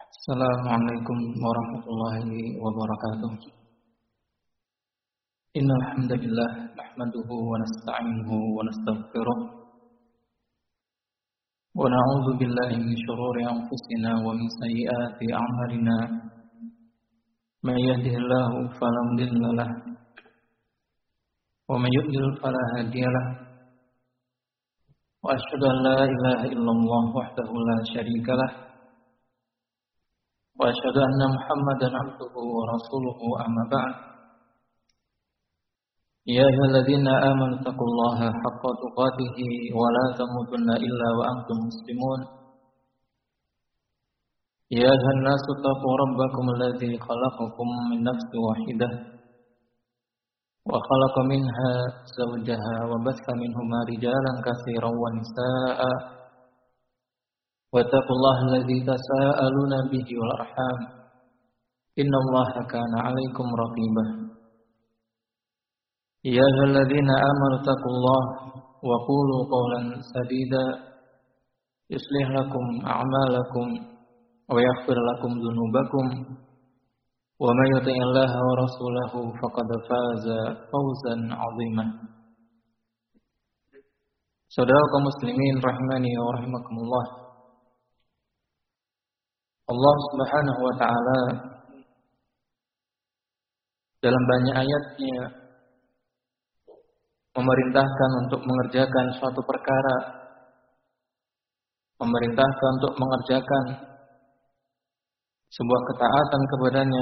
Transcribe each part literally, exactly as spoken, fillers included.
Assalamualaikum warahmatullahi wabarakatuh. Innal hamdalillah nahmaduhu wa nasta'inuhu wa nastaghfiruh wa na'udzu billahi min shururi anfusina wa min sayyiati a'malina. May yahdihillahu fala mudilla lahu wa may yudlil fala hadiya lahu. Wa asyhadu an la ilaha illallah wahdahu la syarika lahu wa asyhadu anna Muhammadan 'abduhu wa rasuluhu amma ba'd. Ya ayyuhalladzina amanu taqullaha haqqa tuqatih wa la tamutunna illa wa antum muslimun. Ya ayyuhan nasu taqu rabbakum alladzi khalaqakum min nafsin wahidah wa khalaqa minha zawjaha wa batha minhuma rijalan katsiran wa nisaa'a wattaqullaha alladzi tasaaluna bihi wal arham innallaha kana 'alaikum raqibah. Ya ayyuhalladzina amanu taqullaha wa qulu qawlan sadida yuslih lakum a'malakum wa yaghfir lakum dhunubakum wa may yuti'illaha wa rasulahu faqad faza fawzan 'azima. Saudara kaum muslimin rahimani wa rahimakumullah. Allah Subhanahu wa taala dalam banyak ayatnya memerintahkan untuk mengerjakan suatu perkara, memerintahkan untuk mengerjakan sebuah ketaatan kepadanya.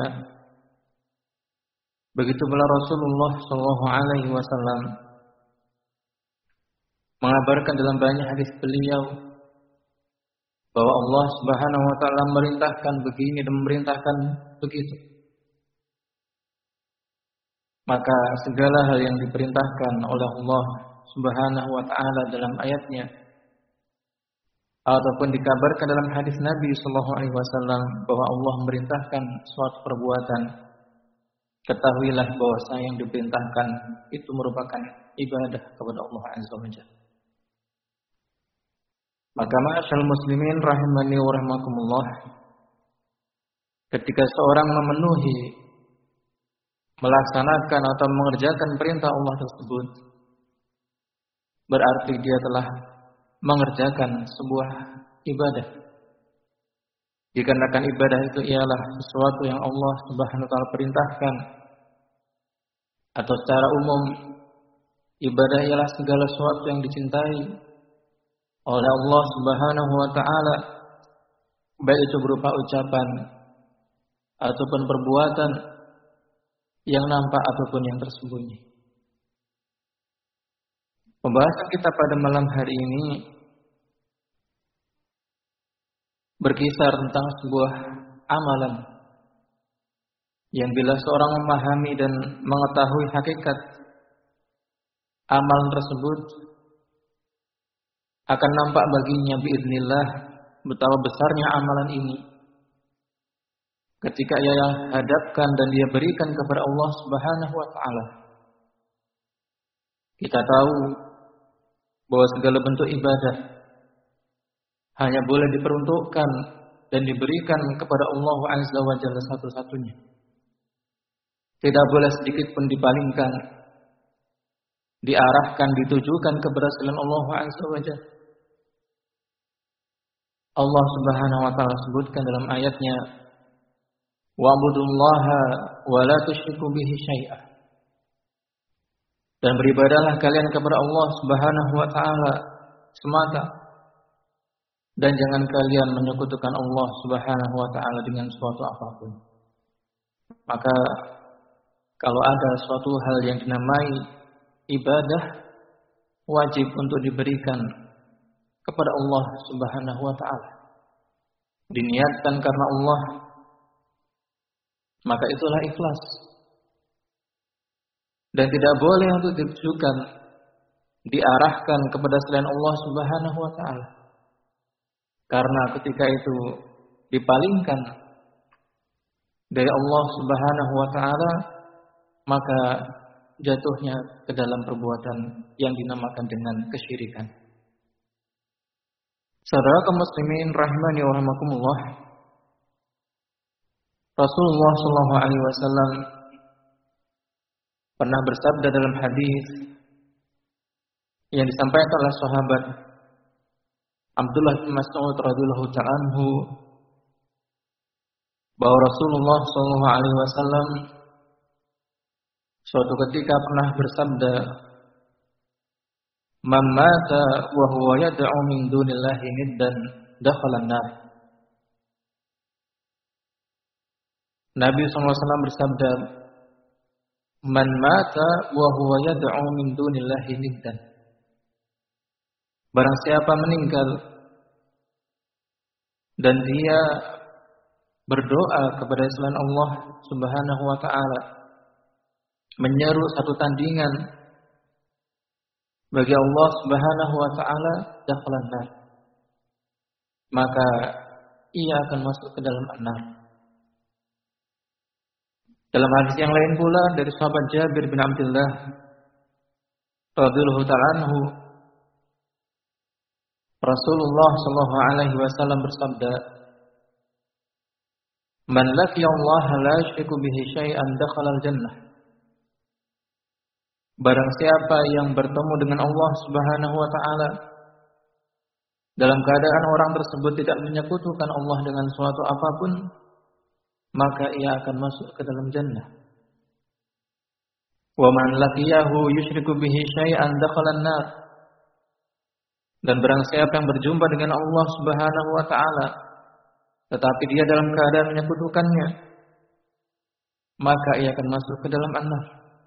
Begitu pula Rasulullah Shallallahu Alaihi Wasallam mengabarkan dalam banyak hadis beliau bahwa Allah Subhanahu Wa Taala memerintahkan begini dan memerintahkan begitu. Maka segala hal yang diperintahkan oleh Allah Subhanahu wa taala dalam ayatnya ataupun dikabarkan dalam hadis Nabi sallallahu alaihi wasallam bahwa Allah memerintahkan suatu perbuatan, ketahuilah bahwa yang diperintahkan itu merupakan ibadah kepada Allah Azza wa Jalla. Maka ma'asyiral muslimin rahimani wa rahimakumullah, ketika seorang memenuhi melaksanakan atau mengerjakan perintah Allah tersebut, berarti dia telah mengerjakan sebuah ibadah. Dikarenakan ibadah itu ialah sesuatu yang Allah Subhanahu wa taala perintahkan, atau secara umum ibadah ialah segala sesuatu yang dicintai oleh Allah Subhanahu wa taala, baik itu berupa ucapan ataupun perbuatan yang nampak ataupun yang tersembunyi. Pembahasan kita pada malam hari ini berkisar tentang sebuah amalan yang bila seorang memahami dan mengetahui hakikat amalan tersebut, akan nampak baginya biiznillah betapa besarnya amalan ini ketika ia hadapkan dan dia berikan kepada Allah Subhanahu wa taala. Kita tahu bahwa segala bentuk ibadah hanya boleh diperuntukkan dan diberikan kepada Allah Azza wa Jalla satu-satunya. Tidak boleh sedikit pun dipalingkan, diarahkan, ditujukan kepada selain Allah Azza wa Jalla. Allah Subhanahu wa taala sebutkan dalam ayatnya, wa'budullaha wa la tusyriku bihi syai'ah. Dan beribadahlah kalian kepada Allah Subhanahu wa taala semata, dan jangan kalian menyekutukan Allah Subhanahu wa taala dengan suatu apapun. Maka kalau ada suatu hal yang dinamai ibadah, wajib untuk diberikan kepada Allah Subhanahu wa taala. Diniatkan karena Allah, maka itulah ikhlas. Dan tidak boleh untuk ditujukan, diarahkan kepada selain Allah Subhanahu wa taala. Karena ketika itu dipalingkan dari Allah Subhanahu wa taala, maka jatuhnya ke dalam perbuatan yang dinamakan dengan kesyirikan. Saudara kaum muslimin rahimani wa rahimakumullah, Rasulullah Shallallahu Alaihi Wasallam pernah bersabda dalam hadis yang disampaikan oleh sahabat Abdullah bin Mas'ud radhiyallahu ta'ala anhu, bahwa Rasulullah Shallallahu Alaihi Wasallam suatu ketika pernah bersabda, "Man mata wa huwa yad'u min dunillahi niddan dakhala an-nar." Nabi shallallahu alaihi wasallam bersabda, "Man mata wa huwa yad'u min dunillahi niddan." Barang siapa meninggal dan dia berdoa kepada selain Allah Subhanahu wa taala, menyeru satu tandingan bagi Allah Subhanahu wa taala, dakhalan nar, maka ia akan masuk ke dalam an-nar. Dalam hadis yang lain pula dari sahabat Jabir bin Abdullah radhiyallahu ta'ala anhu, Rasulullah sallallahu alaihi wasallam bersabda, "Man laqiya Allah la yusyriku bihi syai'an dakhala al-jannah." Barang siapa yang bertemu dengan Allah Subhanahu wa taala dalam keadaan orang tersebut tidak menyekutukan Allah dengan suatu apapun, maka ia akan masuk ke dalam jannah. Wa man laqiyahu yusyriku bihi syai'an dakhala an-nar. Dan barang siapa yang berjumpa dengan Allah Subhanahu wa taala tetapi dia dalam keadaan menyekutukannya, maka ia akan masuk ke dalam an-nar.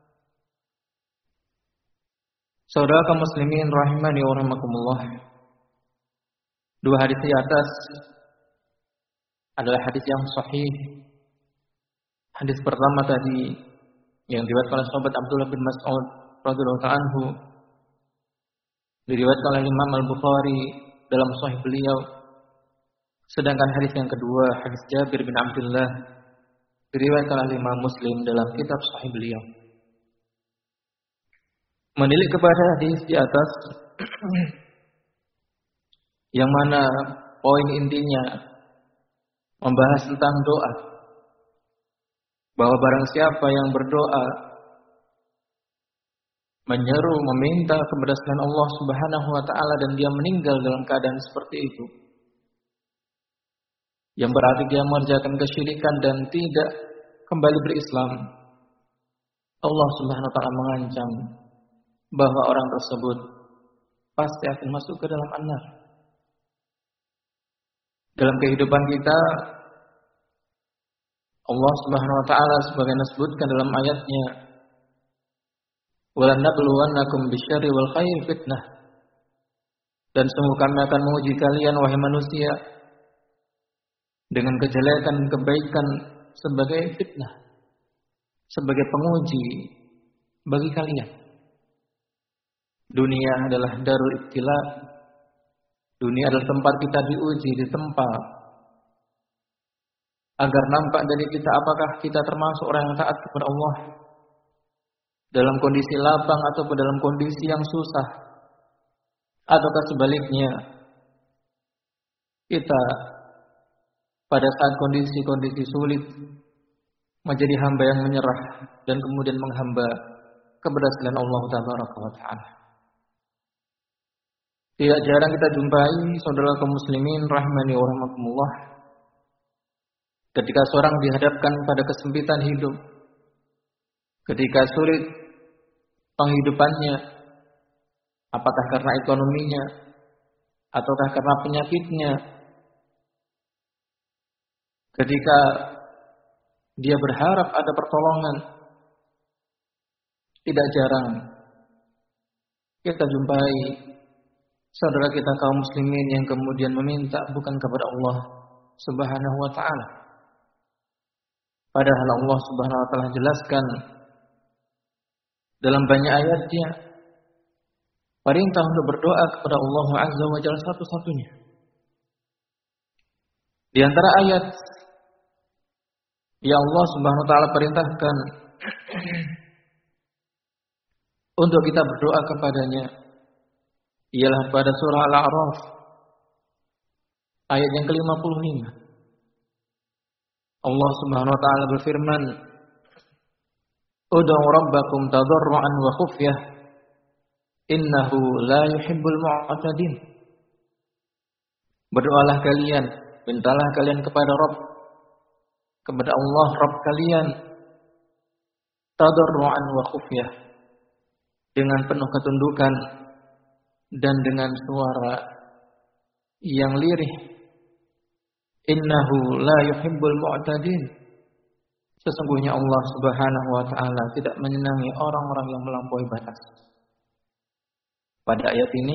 Saudara kaum muslimin rahimani wa rahimakumullah, dua hadis di atas adalah hadis yang sahih. Hadis pertama tadi yang diriwayatkan oleh sahabat Abdullah bin Mas'ud radhiyallahu ta'ala anhu, diriwayatkan oleh Imam Al-Bukhari dalam sahih beliau. Sedangkan hadis yang kedua, hadis Jabir bin Abdullah, diriwayatkan oleh Imam Muslim dalam kitab sahih beliau. Menilik kepada hadis di atas yang mana poin intinya membahas tentang doa, bahwa barang siapa yang berdoa menyeru, meminta kepada selain Allah Subhanahu wa taala dan dia meninggal dalam keadaan seperti itu, yang berarti dia mengerjakan kesyirikan dan tidak kembali berislam, Allah Subhanahu wa taala mengancam bahwa orang tersebut pasti akan masuk ke dalam an-nar. Dalam kehidupan kita, Allah Subhanahu wa taala sebagaimana disebutkan dalam ayatnya, "Wa lanabluwannakum bisyarri wal khairi fitnah." Dan sungguh kami akan menguji kalian wahai manusia dengan kejelekan dan kebaikan sebagai fitnah, sebagai penguji bagi kalian. Dunia adalah darul ibtila. Dunia adalah tempat kita diuji, ditempa, agar nampak dari kita apakah kita termasuk orang yang taat kepada Allah dalam kondisi lapang ataupun dalam kondisi yang susah, ataukah sebaliknya kita pada saat kondisi-kondisi sulit menjadi hamba yang menyerah dan kemudian menghamba kepada selain Allah Tabaraka wa Ta'ala. Tidak jarang kita jumpai saudara kaum muslimin rahimani wa rahimakumullah, ketika seorang dihadapkan pada kesempitan hidup, ketika sulit penghidupannya, apakah karena ekonominya ataukah karena penyakitnya, ketika dia berharap ada pertolongan, tidak jarang kita jumpai saudara kita kaum muslimin yang kemudian meminta bukan kepada Allah Subhanahu wa ta'ala. Padahal Allah Subhanahu wa ta'ala jelaskan dalam banyak ayatnya perintah untuk berdoa kepada Allah Azza wa Jalla satu-satunya. Di antara ayat yang Allah Subhanahu wa ta'ala perintahkan untuk kita berdoa kepadanya ialah pada surah Al-A'raf ayat yang ke lima puluh lima. Allah Subhanahu wa taala berfirman, "Ud'u rabbakum tadarruan wa khufyah, innahu la yuhibbul mu'tadin." Berdoalah kalian, mintalah kalian kepada Rabb, kepada Allah Rabb kalian, tadarruan wa khufyah, dengan penuh ketundukan dan dengan suara yang lirih. Innahu la yuhibbul mu'tadin. Sesungguhnya Allah Subhanahu wa taala tidak menyenangi orang-orang yang melampaui batas. Pada ayat ini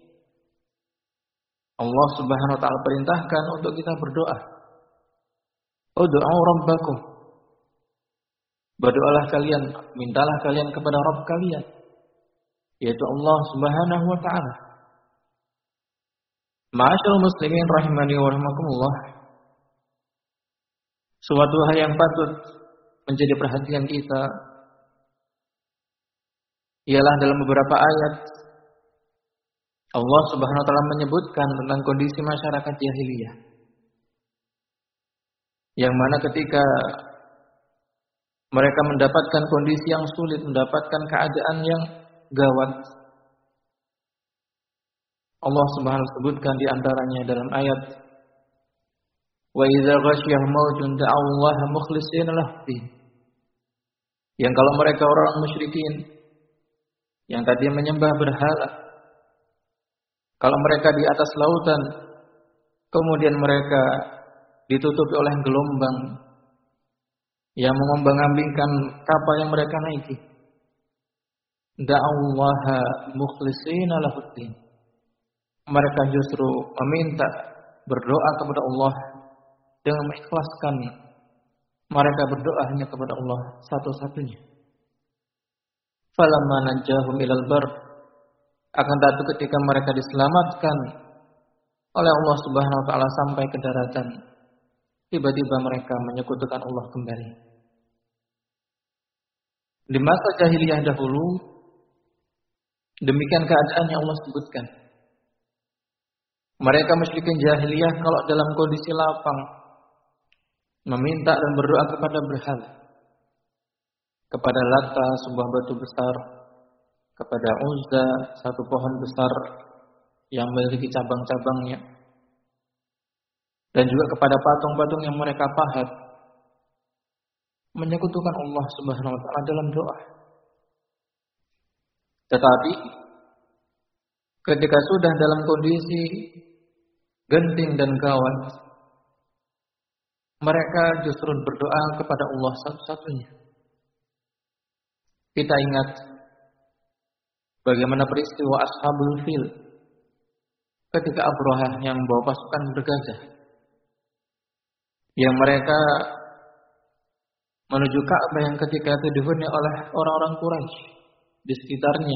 Allah Subhanahu wa taala perintahkan untuk kita berdoa. Ud'u rabbakum. Berdoalah kalian, mintalah kalian kepada Rabb kalian, yaitu Allah Subhanahu wa taala. Ma'asyiral muslimin rahimani wa rahimakumullah. Suatu hal yang patut menjadi perhatian kita ialah dalam beberapa ayat Allah Subhanahu wa taala menyebutkan tentang kondisi masyarakat jahiliyah, yang mana ketika mereka mendapatkan kondisi yang sulit, mendapatkan keadaan yang gawat, Allah Subhanahu wa taala sebutkan di antaranya dalam ayat, "Wa idza ghasyiyahum maujun da'aw Allah mukhlishina lahu-d-din." Yang kalau mereka orang musyrikin yang tadi menyembah berhala, kalau mereka di atas lautan, kemudian mereka ditutupi oleh gelombang yang mengombang-ambingkan kapal yang mereka naiki, da'awallaha mukhlishina lahu-d-din. Mereka justru meminta, berdoa kepada Allah dengan mengikhlaskan. Mereka berdoa hanya kepada Allah satu-satunya. Falamma najahum ilal bar, akan tetapi ketika mereka diselamatkan oleh Allah Subhanahu wa taala sampai ke daratan, tiba-tiba mereka menyekutukan Allah kembali. Di masa jahiliyah dahulu, demikian keadaan yang Allah sebutkan. Mereka musyrikin jahiliyah kalau dalam kondisi lapang meminta dan berdoa kepada berhala, kepada Lata, sebuah batu besar, kepada Uzza, satu pohon besar yang memiliki cabang-cabangnya, dan juga kepada patung-patung yang mereka pahat, menyekutukan Allah Subhanahu wa taala dalam doa. Tetapi ketika sudah dalam kondisi genting dan gawat, mereka justru berdoa kepada Allah satu-satunya. Kita ingat bagaimana peristiwa Ashabul Fil ketika Abrahah yang membawa pasukan bergajah, yang mereka menuju Ka'bah yang ketika itu dihuni oleh orang-orang Quraisy di sekitarnya.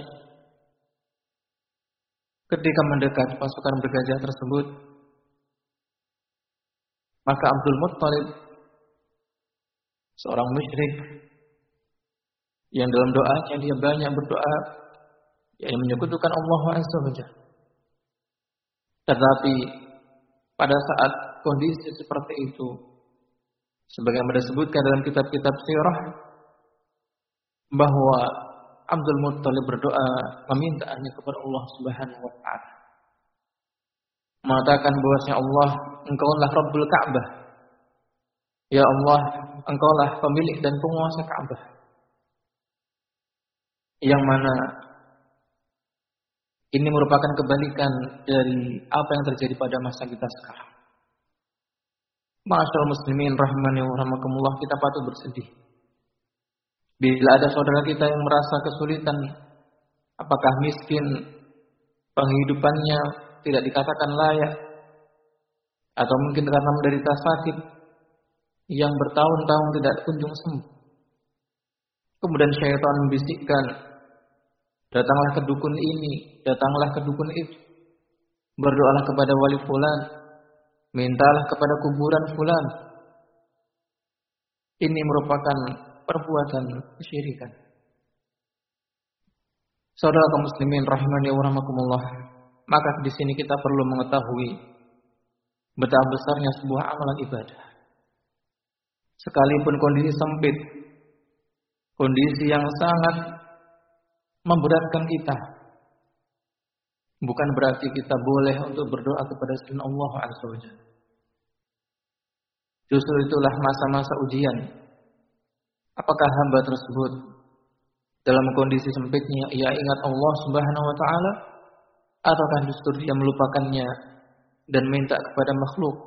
Ketika mendekat pasukan bergajah tersebut, maka Abdul Muttalib, seorang musyrik yang dalam doanya dia banyak berdoa, yang menyekutukan Allah Azza wa Jalla. Tetapi pada saat kondisi seperti itu, sebagaimana disebutkan dalam kitab-kitab sirah, bahwa Abdul Muttalib berdoa meminta hanya kepada Allah Subhanahu wa taala, mengatakan bahwasanya Allah, Engkaulah Rabbul Ka'bah. Ya Allah, Engkaulah pemilik dan penguasa Ka'bah. Yang mana ini merupakan kebalikan dari apa yang terjadi pada masa kita sekarang. Ma'asyiral muslimin rahimani wa rahimakumullah, kita patut bersedih bila ada saudara kita yang merasa kesulitan, apakah miskin, penghidupannya tidak dikatakan layak, atau mungkin karena menderita sakit yang bertahun-tahun tidak kunjung sembuh. Kemudian syaitan membisikkan, datanglah ke dukun ini, datanglah ke dukun itu, berdoalah kepada wali fulan, mintalah kepada kuburan fulan. Ini merupakan perbuatan kesyirikan. Saudara kaum muslimin rahimani wa rahimakumullah, maka di sini kita perlu mengetahui betapa besarnya sebuah amalan ibadah. sekalipun kondisi sempit, kondisi yang sangat memberatkan kita, bukan berarti kita boleh untuk berdoa kepada selain Allah Azza wa Jalla. Justru itulah masa-masa ujian. Apakah hamba tersebut dalam kondisi sempitnya ia ingat Allah Subhanahu wa taala, ataukah justru dia melupakannya dan minta kepada makhluk?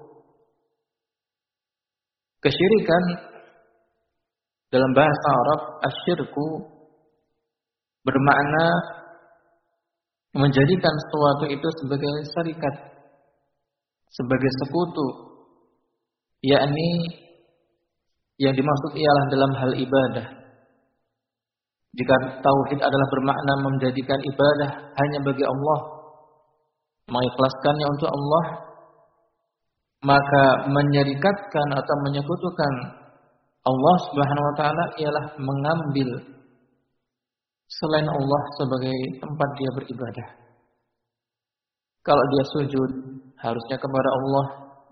Kesyirikan dalam bahasa Arab, asyirku, bermakna menjadikan sesuatu itu sebagai syarikat, sebagai sekutu, yakni yang dimaksud ialah dalam hal ibadah. Jika tauhid adalah bermakna menjadikan ibadah hanya bagi Allah, mengikhlaskannya untuk Allah, maka menyerikatkan atau menyekutukan Allah Subhanahu wa taala ialah mengambil selain Allah sebagai tempat dia beribadah. Kalau dia sujud, harusnya kepada Allah.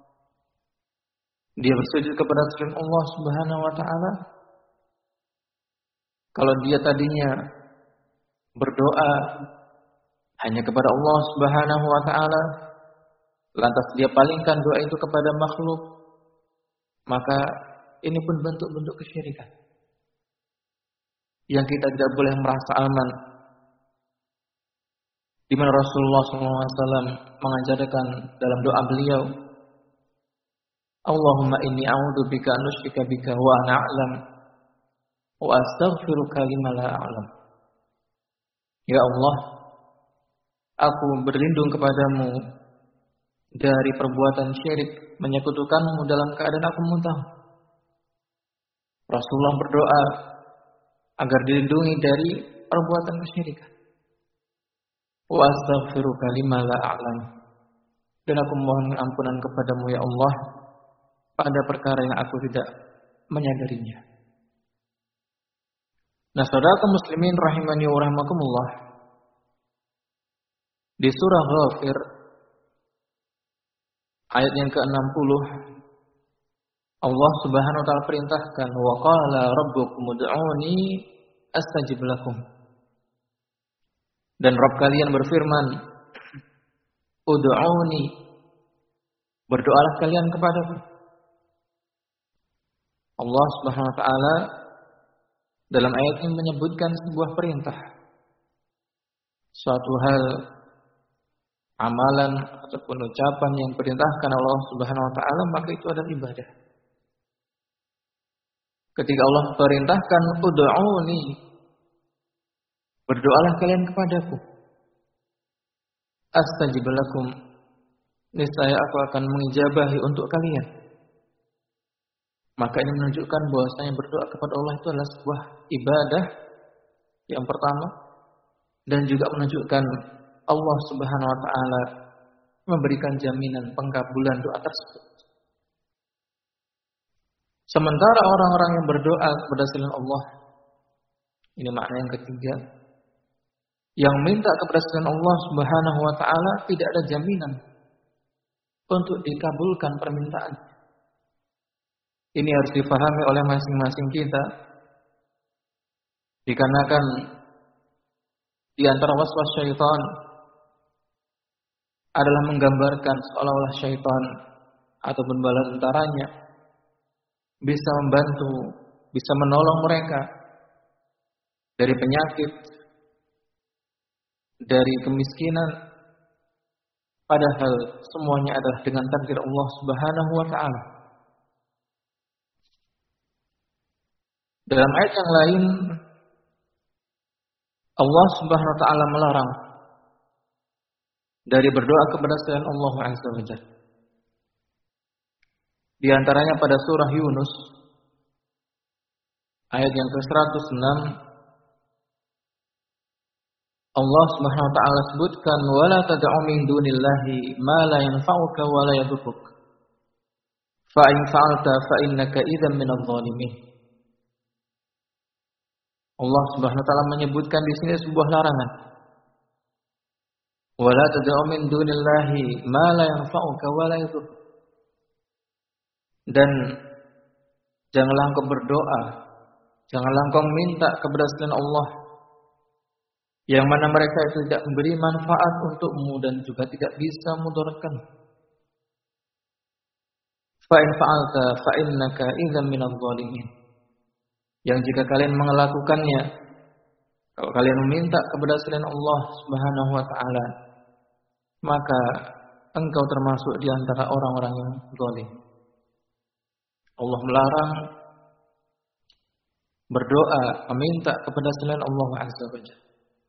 Dia bersujud kepada selain Allah Subhanahu wa taala. Kalau dia tadinya berdoa hanya kepada Allah Subhanahu wa taala, lantas dia palingkan doa itu kepada makhluk, maka ini pun bentuk-bentuk kesyirikan yang kita tidak boleh merasa aman. Di mana Rasulullah shallallahu alaihi wasallam mengajarkan dalam doa beliau, Allahumma inni a'udzubika an usyrika bika wa ana a'lam wa astaghfiruka lima la a'lam. Ya Allah, aku berlindung kepadamu dari perbuatan syirik, menyekutukanmu dalam keadaan aku tahu. Rasulullah berdoa agar dilindungi dari perbuatan kesyirikan. Wa astaghfiruka lima la a'lam. Dan aku mohon ampunan kepadamu ya Allah pada perkara yang aku tidak menyadarinya. Nah, saudara kaum muslimin rahimani wa rahimakumullah, di surah Ghafir ayat yang ke enam puluh, Allah Subhanahu wa taala perintahkan, wa qala rabbukum ud'uni astajib lakum. Dan Rabb kalian berfirman, ud'uni, berdoalah kalian kepadaku. Allah Subhanahu wa taala dalam ayat ini menyebutkan sebuah perintah, suatu hal, amalan ataupun ucapan yang diperintahkan Allah Subhanahu wa taala, maka itu adalah ibadah. Ketika Allah perintahkan ud'uni, berdoalah kalian kepadaku, astajib lakum, niscaya aku akan mengijabahi untuk kalian. Maka ini menunjukkan bahwasanya berdoa kepada Allah itu adalah sebuah ibadah yang pertama, dan juga menunjukkan Allah Subhanahu wa taala memberikan jaminan pengkabulan doa tersebut. Sementara orang-orang yang berdoa kepada selain Allah, ini makna yang ketiga, yang minta kepada selain Allah Subhanahu wa taala tidak ada jaminan untuk dikabulkan permintaan. Ini harus difahami oleh masing-masing kita, dikarenakan di antara waswas syaitan adalah menggambarkan seolah-olah syaitan ataupun bala tentaranya bisa membantu, bisa menolong mereka dari penyakit, dari kemiskinan, padahal semuanya adalah dengan takdir Allah Subhanahu wa taala. Dalam ayat yang lain, Allah Subhanahu wa taala melarang dari berdoa kepada selain Allah Azza wa Jalla. Di antaranya pada surah Yunus ayat yang ke seratus enam, Allah Subhanahu wa taala sebutkan, wala tad'u min dunillahi ma la yanfa'uka wa la yadurruk, fa in fa'alta fa innaka idzan minadh dhalimin. Allah Subhanahu wa taala menyebutkan di sini sebuah larangan. Wala tad'u min dunillahi ma la yanfa'uka wa la yadurruk. Dan Janganlah engkau berdoa, janganlah engkau minta kepada selain Allah, yang mana mereka itu tidak memberi manfaat untukmu dan juga tidak bisa mudaratkan. Fa in fa'alta fa innaka idzan minadh dhalimin. Yang jika kalian melakukannya, kalau kalian meminta kepada selain Allah Subhanahu wa taala, maka engkau termasuk di antara orang-orang yang zalim. Allah melarang berdoa, meminta kepada selain Allah Azza wa Jalla.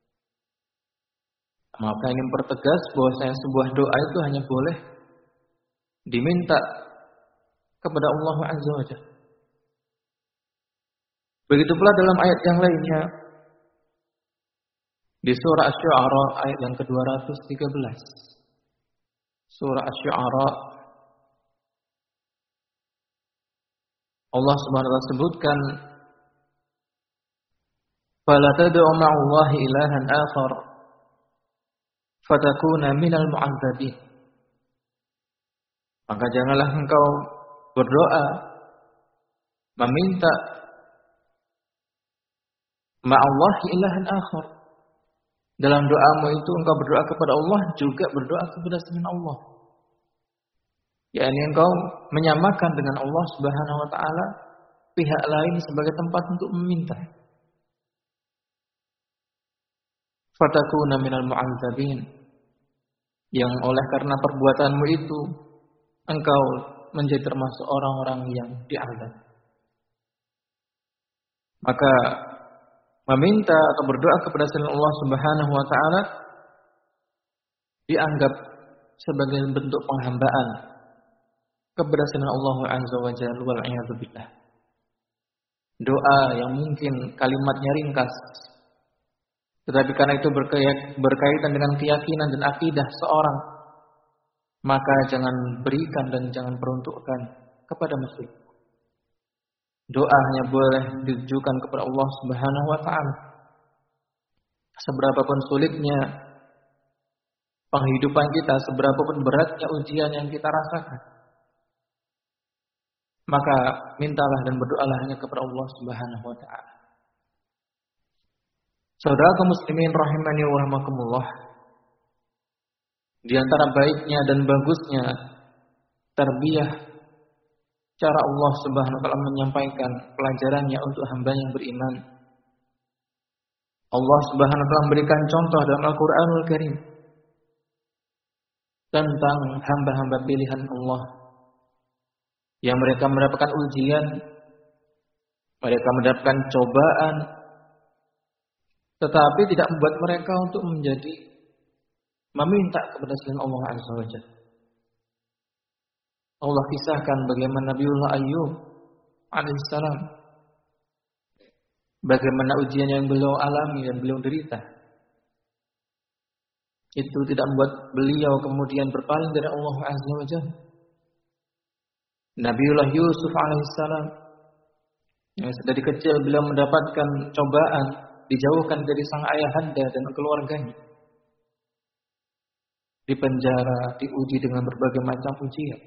Maka ini mempertegas bahwasanya sebuah doa itu hanya boleh diminta kepada Allah Azza wa Jalla. Begitu pula dalam ayat yang lainnya di surah Asy-Syu'ara ayat yang kedua ratus tiga belas. Surah Asy-Syu'ara Allah Subhanahu wa taala sebutkan, "Fala tad'u ma'allahi ilahan akhar fatakuna minal mu'adzabin." Maka janganlah engkau berdoa meminta ma'allahi ilahan akhar. Dalam doamu itu engkau berdoa kepada Allah juga berdoa kepada selain Allah. yakni engkau menyamakan dengan Allah Subhanahu wa taala pihak lain sebagai tempat untuk meminta. Fatakuna minal mu'adzabin, yang oleh karena perbuatanmu itu engkau menjadi termasuk orang-orang yang diazab. Maka meminta atau berdoa kepada selain Allah Subhanahu wa taala dianggap sebagai bentuk penghambaan kepada selain Allah Azza wa Jalla wal a'yadu billah. Doa yang mungkin kalimatnya ringkas, tetapi karena itu berkaitan dengan keyakinan dan akidah seorang, maka jangan berikan dan jangan peruntukkan kepada makhluk. Doa hanya boleh ditujukan kepada Allah Subhanahu wa taala. Seberapapun sulitnya penghidupan kita, seberapapun beratnya ujian yang kita rasakan, maka mintalah dan berdoalah hanya kepada Allah Subhanahu wa taala. Saudara kaum muslimin rahimani wa rahimakumullah, di antara baiknya dan bagusnya tarbiyah cara Allah Subhanahu wa taala menyampaikan pelajarannya untuk hamba yang beriman. Allah Subhanahu wa taala memberikan contoh dalam Al-Qur'anul Karim tentang hamba-hamba pilihan Allah yang mereka mendapatkan ujian, mereka mendapatkan cobaan, tetapi tidak membuat mereka untuk menjadi meminta kepada selain Allah Azza wa Jalla. Allah kisahkan bagaimana Nabiullah Ayyub alaihissalam, bagaimana ujian yang beliau alami dan beliau derita. Itu tidak membuat beliau kemudian berpaling dari Allah Azza wa Jalla. Nabiullah Yusuf alaihissalam, yang dari kecil beliau mendapatkan cobaan, dijauhkan dari sang ayahanda dan keluarganya, dipenjara, diuji dengan berbagai macam ujian.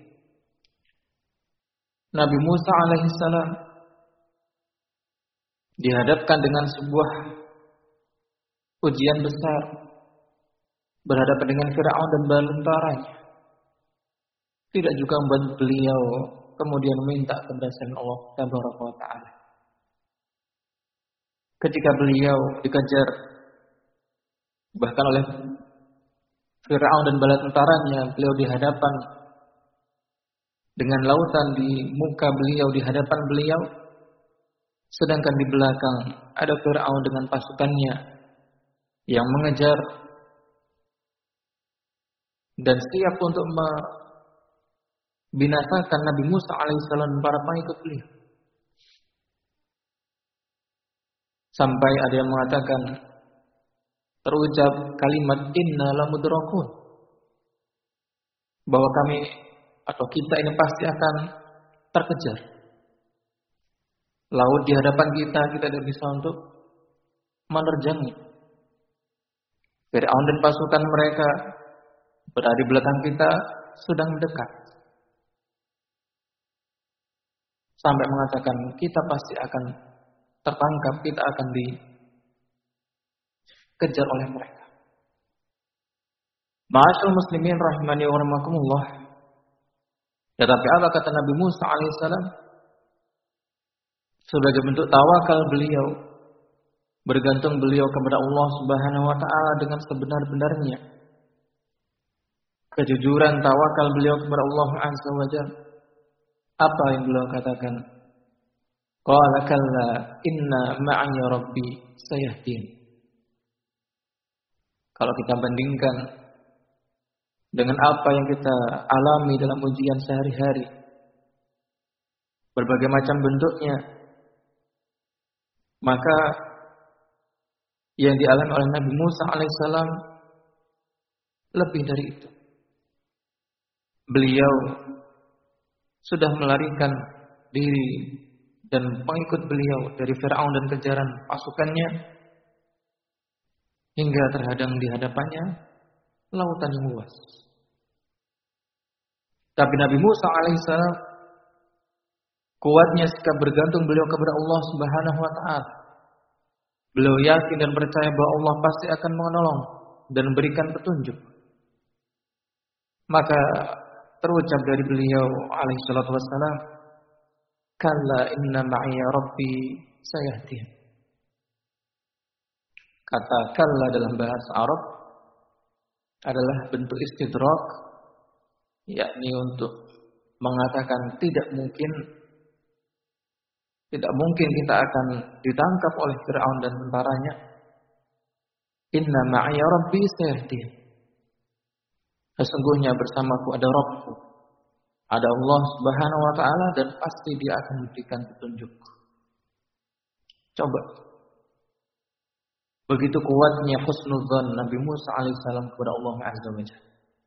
Nabi Musa alaihissalam dihadapkan dengan sebuah ujian besar, berhadapan dengan Fir'aun dan bala tentaranya. Tidak juga membuat beliau kemudian meminta kepada Allah Tabaraka wa Ta'ala. Ketika beliau dikejar bahkan oleh Fir'aun dan bala tentaranya, beliau dihadapan dengan lautan di muka beliau, di hadapan beliau, sedangkan di belakang ada Fir'aun dengan pasukannya yang mengejar dan siap untuk membinasakan Nabi Musa alaihissalam dan para pengikut beliau. Sampai ada yang mengatakan, terucap kalimat inna lamudrakun, bahwa kami atau kita ini pasti akan terkejar. Laut di hadapan kita, kita tidak bisa untuk menerjangnya. Fir'aun dan pasukan mereka berada di belakang kita, sedang mendekat. sampai mengatakan kita pasti akan tertangkap, kita akan dikejar oleh mereka. Ma'asyiral muslimin rahimani wa rahimakumullah. Tetapi apa kata Nabi Musa alaihissalam? Sebagai bentuk tawakal beliau, bergantung beliau kepada Allah Subhanahu wa taala dengan sebenar-benarnya. Kejujuran tawakal beliau kepada Allah Azza wa Jalla. Apa yang beliau katakan? Qala kalla inna ma'iya rabbi sayahdin. Kalau kita bandingkan dengan apa yang kita alami dalam ujian sehari-hari, berbagai macam bentuknya, maka yang dialami oleh Nabi Musa alaihissalam lebih dari itu. Beliau sudah melarikan diri dan pengikut beliau dari Fir'aun dan kejaran pasukannya hingga terhadang di hadapannya lautan yang luas. Tapi Nabi Musa alaihissalam kuatnya sikap bergantung beliau kepada Allah Subhanahu wa taala. Beliau yakin dan percaya bahwa Allah pasti akan menolong dan memberikan petunjuk. Maka terucap dari beliau alaihi salatu wassalam, kalla inna ma'iya rabbi sayahdin. Kata kalla dalam bahasa Arab adalah bentuk istidrak, yakni untuk mengatakan tidak mungkin tidak mungkin kita akan ditangkap oleh Fir'aun dan tentaranya. Inna ma'iya rabbi sayahdin. Sesungguhnya bersamaku ada Rabbku, ada Allah Subhanahu wa taala, dan pasti Dia akan memberikan petunjuk. Coba. Begitu kuatnya husnudzan Nabi Musa alaihissalam kepada Allah Azza wa Jalla.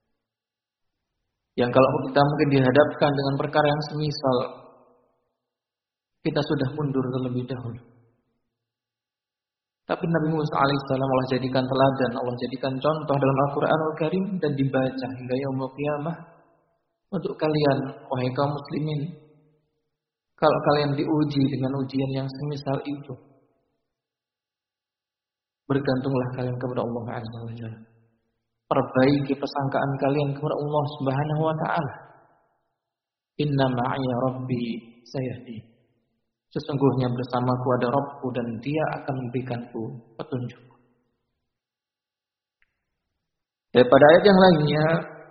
Yang kalau kita mungkin dihadapkan dengan perkara yang semisal, kita sudah mundur terlebih dahulu. Tapi Nabi Musa alaihissalam Allah jadikan teladan, Allah jadikan contoh dalam Al-Quranul Karim dan dibaca hingga yaumul qiyamah untuk kalian, wahai kaum muslimin. Kalau kalian diuji dengan ujian yang semisal itu, bergantunglah kalian kepada Allah Azza wa Jalla. Perbaiki persangkaan kalian kepada Allah Subhanahu wa taala. Inna ma'iya rabbi sayahdin. Sesungguhnya bersamaku ada Rabbku dan Dia akan memberikanku petunjuk. Daripada ayat yang lainnya,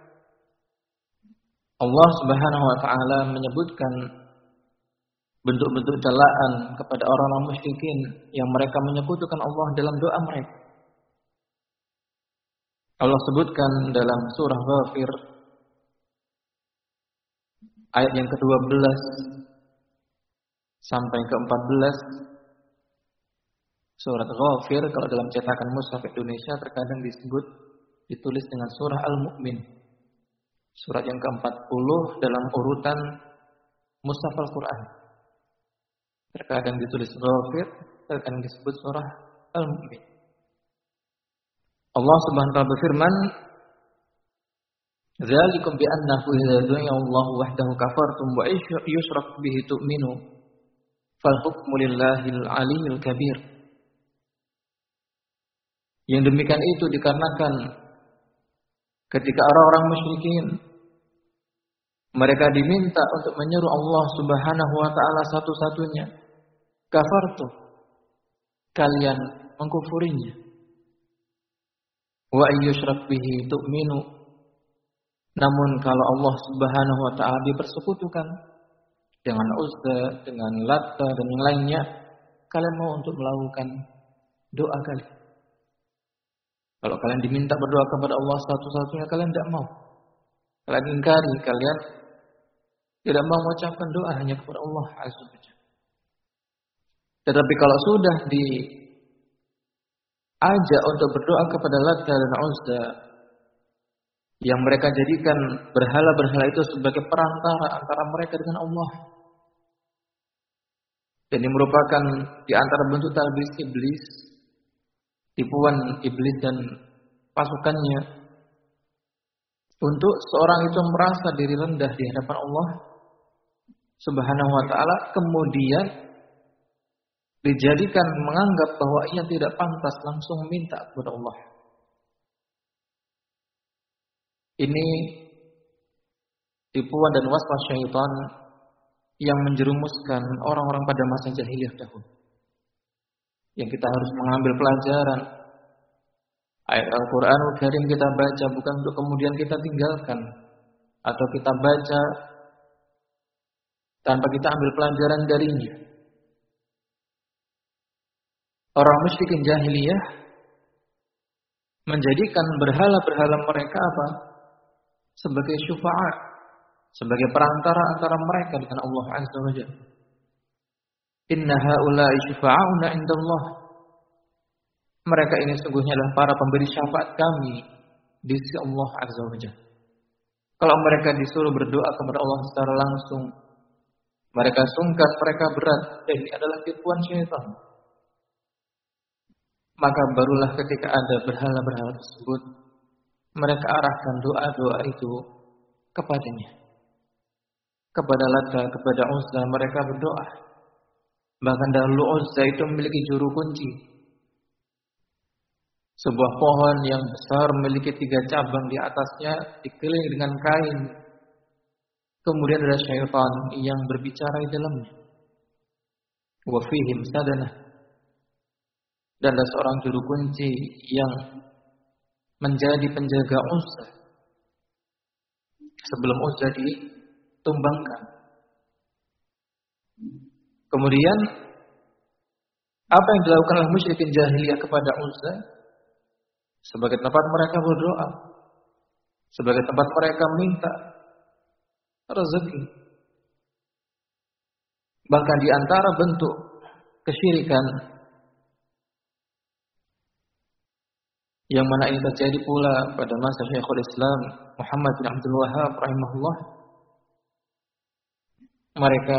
Allah Subhanahu wa taala menyebutkan bentuk-bentuk celaan kepada orang-orang musyrikin yang mereka menyekutukan Allah dalam doa mereka. Allah sebutkan dalam surah Ghafir ayat yang kedua belas sampai ke empat belas. Surat Ghafir kalau dalam cetakan Mushaf Indonesia terkadang disebut ditulis dengan surah Al-Mu'min. Surat yang keempat puluh dalam urutan Mushaf Al-Quran. Terkadang ditulis Ghafir, terkadang disebut surah Al-Mu'min. Allah Subhanahu wa taala berfirman, "Dzalikum bi annahu idza du'iya Allah wahdahu kafartum wa yushrak bihi tu'minu fal hukmu lillahil 'aliyyil kabir." Yang demikian itu dikarenakan ketika orang-orang musyrikin mereka diminta untuk menyeru Allah Subhanahu wa taala satu-satunya, kafartum, kalian mengkufurinya. Wa ayyushrak bihi tu'minu, namun kalau Allah Subhanahu wa taala dipersekutukan dengan Uzza, dengan Latta dan yang lainnya, kalian mau untuk melakukan doa kalian. Kalau kalian diminta berdoa kepada Allah satu-satunya, kalian tidak mau. Kalian ingkari, kalian tidak mau mengucapkan doa hanya kepada Allah Azza wa Jalla. Tetapi kalau sudah diajak untuk berdoa kepada Latta dan Uzza, yang mereka jadikan berhala-berhala itu sebagai perantara antara mereka dengan Allah, dan ini merupakan di antara bentuk talbis iblis, tipuan iblis dan pasukannya untuk seorang itu merasa diri rendah di hadapan Allah, Subhanahu wa ta'ala kemudian dijadikan menganggap bahwa ia tidak pantas langsung minta kepada Allah. Ini tipuan dan waswas syaitan yang menjerumuskan orang-orang pada masa jahiliyah dahulu. Yang kita harus mengambil pelajaran. Ayat Al-Quranul Karim kita baca bukan untuk kemudian kita tinggalkan, atau kita baca tanpa kita ambil pelajaran darinya. Orang musyrikin jahiliyah menjadikan berhala-berhala mereka apa? Sebagai syufa'a, sebagai perantara antara mereka dengan Allah Azza wa Jalla. Inna haula'i syufa'auna indallah. Mereka ini sungguhnya adalah para pemberi syafaat kami di sisi Allah Azza wa Jalla. Kalau mereka disuruh berdoa kepada Allah secara langsung, mereka sungkan, mereka berat, dan ini adalah tipuan syaitan. Maka barulah ketika ada berhala-berhala tersebut, mereka arahkan doa-doa itu kepadanya. Kepada Lata, kepada Uzza, mereka berdoa. Bahkan dahulu Uzza itu memiliki juru kunci. Sebuah pohon yang besar memiliki tiga cabang di atasnya, dikelilingi dengan kain. Kemudian ada syaitan yang berbicara di dalamnya. Wa fihim sadanah. Dan ada seorang juru kunci yang menjadi penjaga Uzza sebelum Uzza ditumbangkan. Kemudian apa yang dilakukan oleh musyrikin jahiliyah kepada Uzza? Sebagai tempat mereka berdoa, sebagai tempat mereka minta rezeki. Bahkan di antara bentuk kesyirikan yang mana ini terjadi pula pada masa Syekhul Islam Muhammad bin Abdul Wahhab rahimahullah, mereka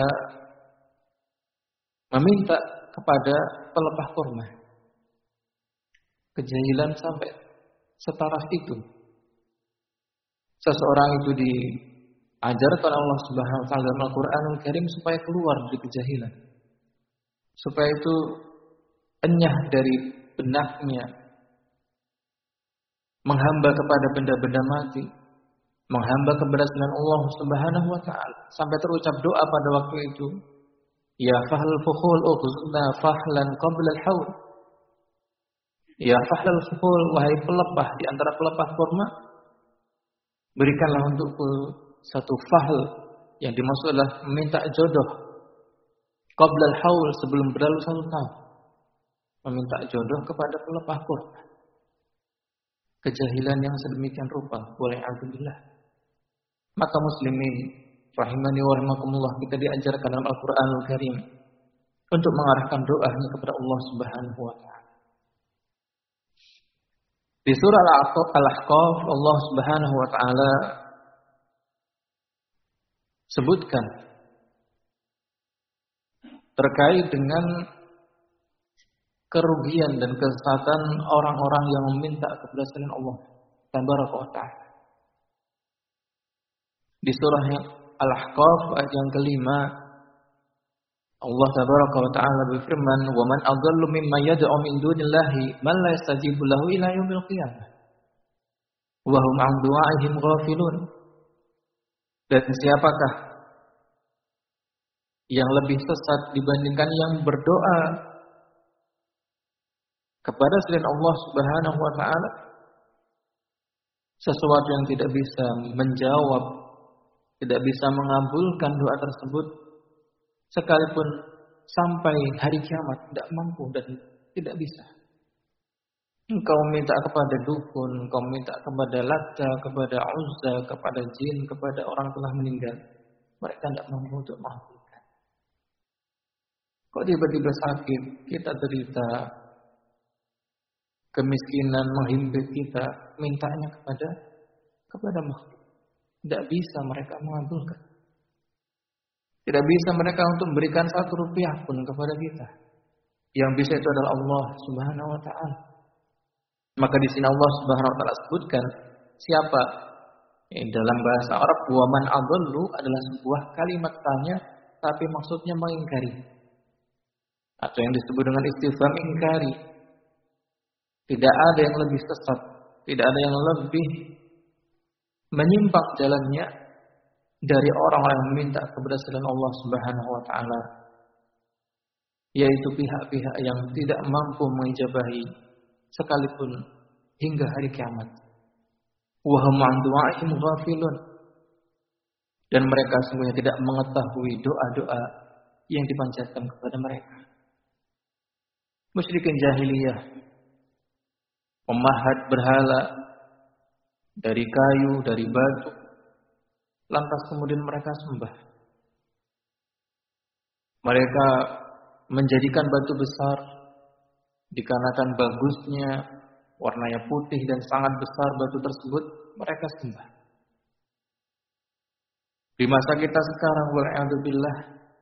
meminta kepada pelepah kurma. Kejahilan sampai setaraf itu. Seseorang itu diajarkan Allah Subhanahu wa taala dalam Al-Qur'anul Karim supaya keluar dari kejahilan. Supaya itu enyah dari benaknya menghamba kepada benda-benda mati, menghamba kepada selain Allah Subhanahu wa taala, sampai terucap doa pada waktu itu, ya fahlal fukhul ughzna fahlan qabla al-haul. Ya fahlal fukhul, wahai pelepah di antara pelepah kurma, berikanlah untukku satu fahl, yang dimaksud adalah meminta jodoh qabla al-haul, sebelum berlalu satu tahun, meminta jodoh kepada pelepah kurma. Kejahilan yang sedemikian rupa, boleh alhamdulillah. Maka muslimin rahimani wa rahimakumullah, kita diajarkan dalam Al-Qur'anul Karim untuk mengarahkan doanya kepada Allah Subhanahu wa taala. Di surah Al-Ahqaf Allah Subhanahu wa taala sebutkan terkait dengan kerugian dan kesesatan orang-orang yang meminta kepada selain Allah Tabaraka wa ta'ala. Di surah Al-Ahqaf ayat yang kelima, Allah Tabaraka wa ta'ala berfirman, "Wa man adallu mimman yad'u min dunillahi man la yastajibu lahu ila yaumil qiyamah wa hum 'an du'aihim ghafilun." Dan siapakah yang lebih sesat dibandingkan yang berdoa kepada selain Allah Subhanahu wa taala sesuatu yang tidak bisa menjawab, tidak bisa mengabulkan doa tersebut, sekalipun sampai hari kiamat tidak mampu dan tidak bisa. Engkau minta kepada dukun, engkau minta kepada Lata, kepada Uzza, kepada jin, kepada orang telah meninggal, mereka tidak mampu untuk mengabulkan. Kok tiba-tiba sakit, kita derita, kemiskinan menghimpit kita, mintanya kepada kepada makhluk. Tidak bisa mereka mengabulkan. Tidak bisa mereka untuk memberikan satu rupiah pun kepada kita. Yang bisa itu adalah Allah Subhanahu wa taala. Maka di sini Allah Subhanahu wa taala sebutkan siapa? Eh, dalam bahasa Arab, wa man adallu adalah sebuah kalimat tanya tapi maksudnya mengingkari. Atau yang disebut dengan istifham ingkari. Tidak ada yang lebih sesat, tidak ada yang lebih menyimpang jalannya dari orang-orang yang meminta kepada selain Allah Subhanahu wa taala, yaitu pihak-pihak yang tidak mampu mengijabahi sekalipun hingga hari kiamat. Wa hum 'an du'a'ihim ghafilun, dan mereka sungguhnya tidak mengetahui doa-doa yang dipanjatkan kepada mereka. Musyrikin jahiliyah memahat berhala dari kayu, dari batu, lantas kemudian mereka sembah. Mereka menjadikan batu besar dikarenakan bagusnya, warnanya putih dan sangat besar batu tersebut, mereka sembah. Di masa kita sekarang, wal'iyadzubillah,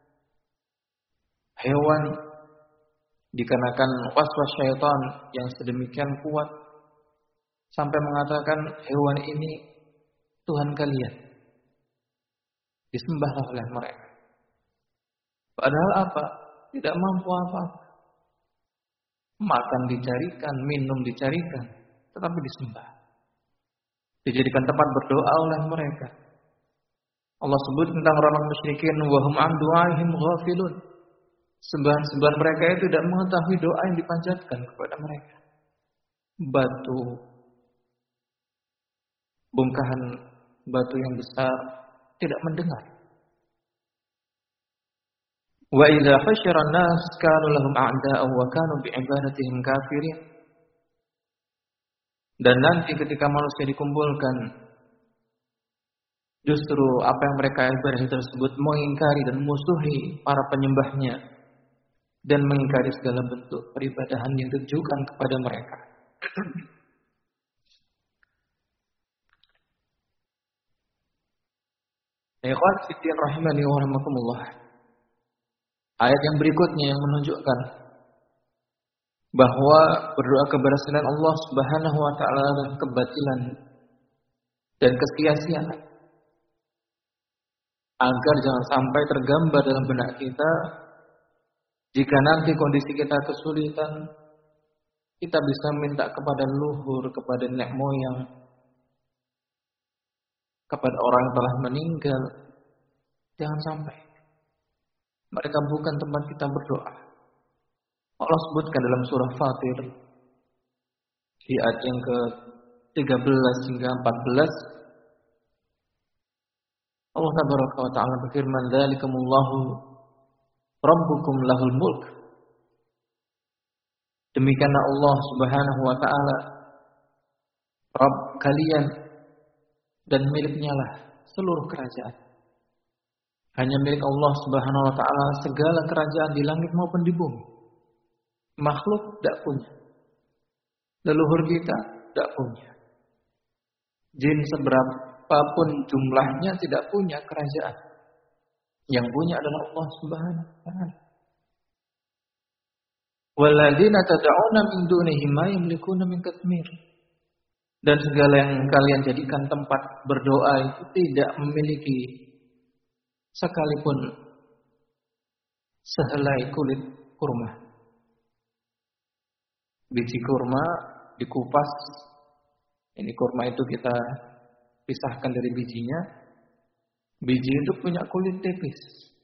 hewan dikarenakan waswas syaitan yang sedemikian kuat sampai mengatakan hewan ini Tuhan kalian, disembahlah oleh mereka. Padahal apa? Tidak mampu apa-apa. Makan dicarikan, minum dicarikan, tetapi disembah. Dijadikan tempat berdoa oleh mereka. Allah sebut tentang orang musyrikin, wa hum 'an du'a'ihim ghafilun. Sembahan-sembahan mereka itu tidak mengetahui doa yang dipanjatkan kepada mereka. Batu, bongkahan batu yang besar, tidak mendengar. Wa idza hasyara an-nas kanu lahum a'da'an wa kanu bi'ibadatihim kafirin. Dan nanti ketika manusia dikumpulkan, justru apa yang mereka ibadahi tersebut mengingkari dan musuhi para penyembahnya dan mengingkari segala bentuk peribadahan yang ditujukan kepada mereka. Ikhwan fillah rahimani wa rahimakumullah. Ayat yang berikutnya yang menunjukkan bahwa berdoa kepada selain Allah Subhanahu wa taala adalah kebatilan dan kesia-siaan. Agar jangan sampai tergambar dalam benak kita, jika nanti kondisi kita kesulitan, kita bisa minta kepada leluhur, kepada nenek moyang, kepada orang yang telah meninggal. Jangan sampai. Mereka bukan tempat kita berdoa. Allah sebutkan dalam surah Fatir di ayat yang ke tiga belas hingga empat belas. Allah tabaraka wa ta'ala berfirman, "Dzalikumullahu rabbukum lahul mulk." Demikianlah Allah Subhanahu wa taala Rabb kalian dan miliknya lah seluruh kerajaan. Hanya milik Allah Subhanahu wa taala segala kerajaan di langit maupun di bumi. Makhluk tidak punya. Leluhur kita tidak punya. Jin seberapapun jumlahnya tidak punya kerajaan. Yang punya adalah Allah Subhanahu wa taala. Walladzina tad'una min dunihi ma yamlikuna min qitmir. Dan segala yang kalian jadikan tempat berdoa itu tidak memiliki sekalipun sehelai kulit kurma. Biji kurma dikupas. Ini kurma itu kita pisahkan dari bijinya. Biji itu punya kulit tipis.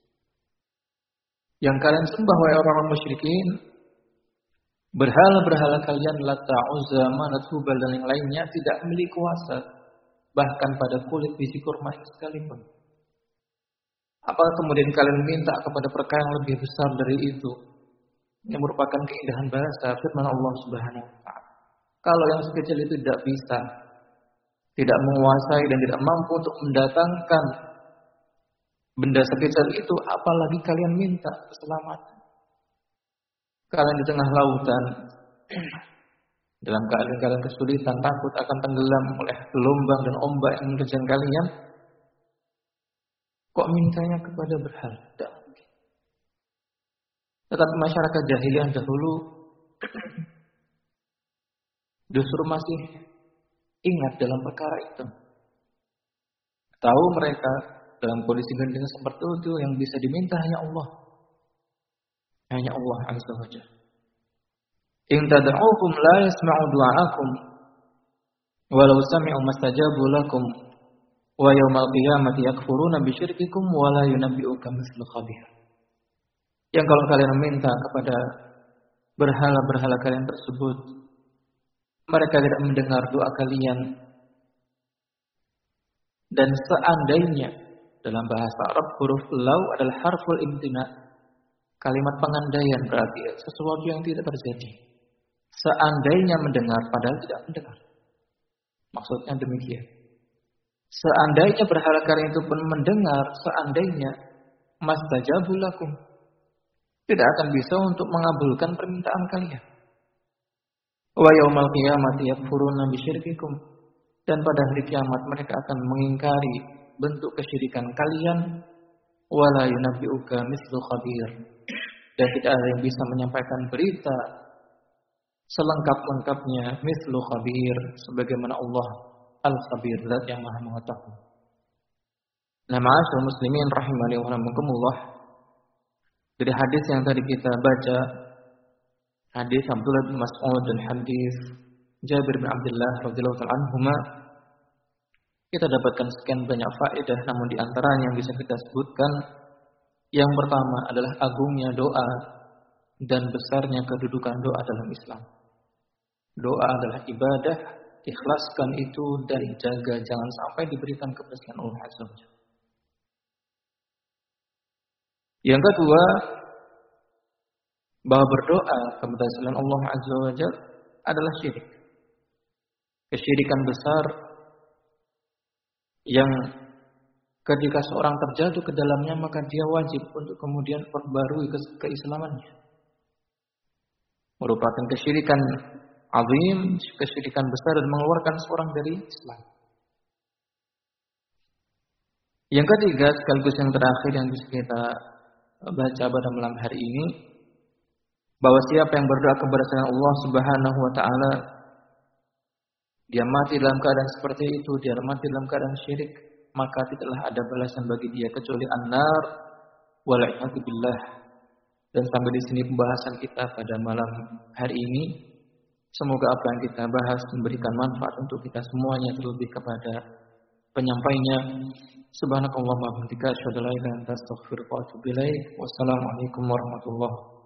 Yang kalian sembah wahai orang-orang musyrikin, berhala-berhala kalian, Lata, Uzza, Manat, Hubal dan yang lainnya tidak memiliki kuasa bahkan pada kulit biji kurma itu sekalipun. Apakah kemudian kalian minta kepada perkara yang lebih besar dari itu? Yang merupakan keindahan bahasa firman Allah Subhanahu wa taala. Kalau yang sekecil itu tidak bisa, tidak menguasai dan tidak mampu untuk mendatangkan benda sekecil itu, apalagi kalian minta keselamatan. Kalian di tengah lautan, dalam keadaan kalian kesulitan, takut akan tenggelam oleh gelombang dan ombak yang menerjang kalian, kok mintanya kepada berhala? Tidak mungkin. Tetapi masyarakat jahiliyah dahulu justru masih ingat dalam perkara itu. Tahu mereka dalam kondisi genting seperti itu yang bisa diminta hanya Allah. Hanya Allah Azza wa Jalla. In tad'uuhum la yasma'u du'aakum walau sami'u mastajabu lakum wa yawmal qiyamati yakfuruna bisyirkikum wa la yunabbi'uka mithlu khabir. Yang kalau kalian meminta kepada berhala-berhala kalian tersebut, mereka tidak mendengar doa kalian. Dan seandainya, dalam bahasa Arab huruf lau adalah harful imtina, kalimat pengandaian, berarti sesuatu yang tidak terjadi. Seandainya mendengar, padahal tidak mendengar. Maksudnya demikian. Seandainya berhala kalian itu pun mendengar, seandainya mastajabu lakum, tidak akan bisa untuk mengabulkan permintaan kalian. Wa yaumal qiyamati yakfuruna bisyirkikum, dan pada hari kiamat mereka akan mengingkari bentuk kesyirikan kalian. Wala yunabbi'uka mithlu khabir, dan tidak ada yang bisa menyampaikan berita selengkap-lengkapnya mithlu khabir, sebagaimana Allah Al-Khabir, zat yang Maha mengetahui. Nah, ma'asyiral muslimin rahimani wa rahimakumullah, dari hadis yang tadi kita baca, hadis Abdullah bin Mas'ud dan hadis Jabir bin Abdullah radhiyallahu ta'ala anhuma, kita dapatkan sekian banyak faedah, namun di antaranya yang bisa kita sebutkan, yang pertama adalah agungnya doa dan besarnya kedudukan doa dalam Islam. Doa adalah ibadah, ikhlaskan itu dan jaga jangan sampai diberikan kebersihan Allah Azza wa Jalla. Yang kedua, bahwa berdoa kepada selain Allah Azza wa Jalla adalah syirik. Kesyirikan besar yang ketika seorang terjatuh ke dalamnya, maka dia wajib untuk kemudian perbarui keislamannya. Merupakan kesyirikan azim, kesyirikan besar dan mengeluarkan seorang dari Islam. Yang ketiga, sekaligus yang terakhir yang bisa kita baca pada malam hari ini, bahwa siapa yang berdoa kepada selain Allah Subhanahu wa taala, dia mati dalam keadaan seperti itu, dia mati dalam keadaan syirik, maka tidaklah ada balasan bagi dia kecuali an-nar wal'iyadu billah. Dan sampai di sini pembahasan kita pada malam hari ini. Semoga apa yang kita bahas memberikan manfaat untuk kita semuanya, terlebih kepada penyampainya. Subhanakallahumma wa bihamdika asyhadu an la ilaha illa anta astaghfiruka wa atubu ilaik. Wassalamualaikum warahmatullahi wabarakatuh.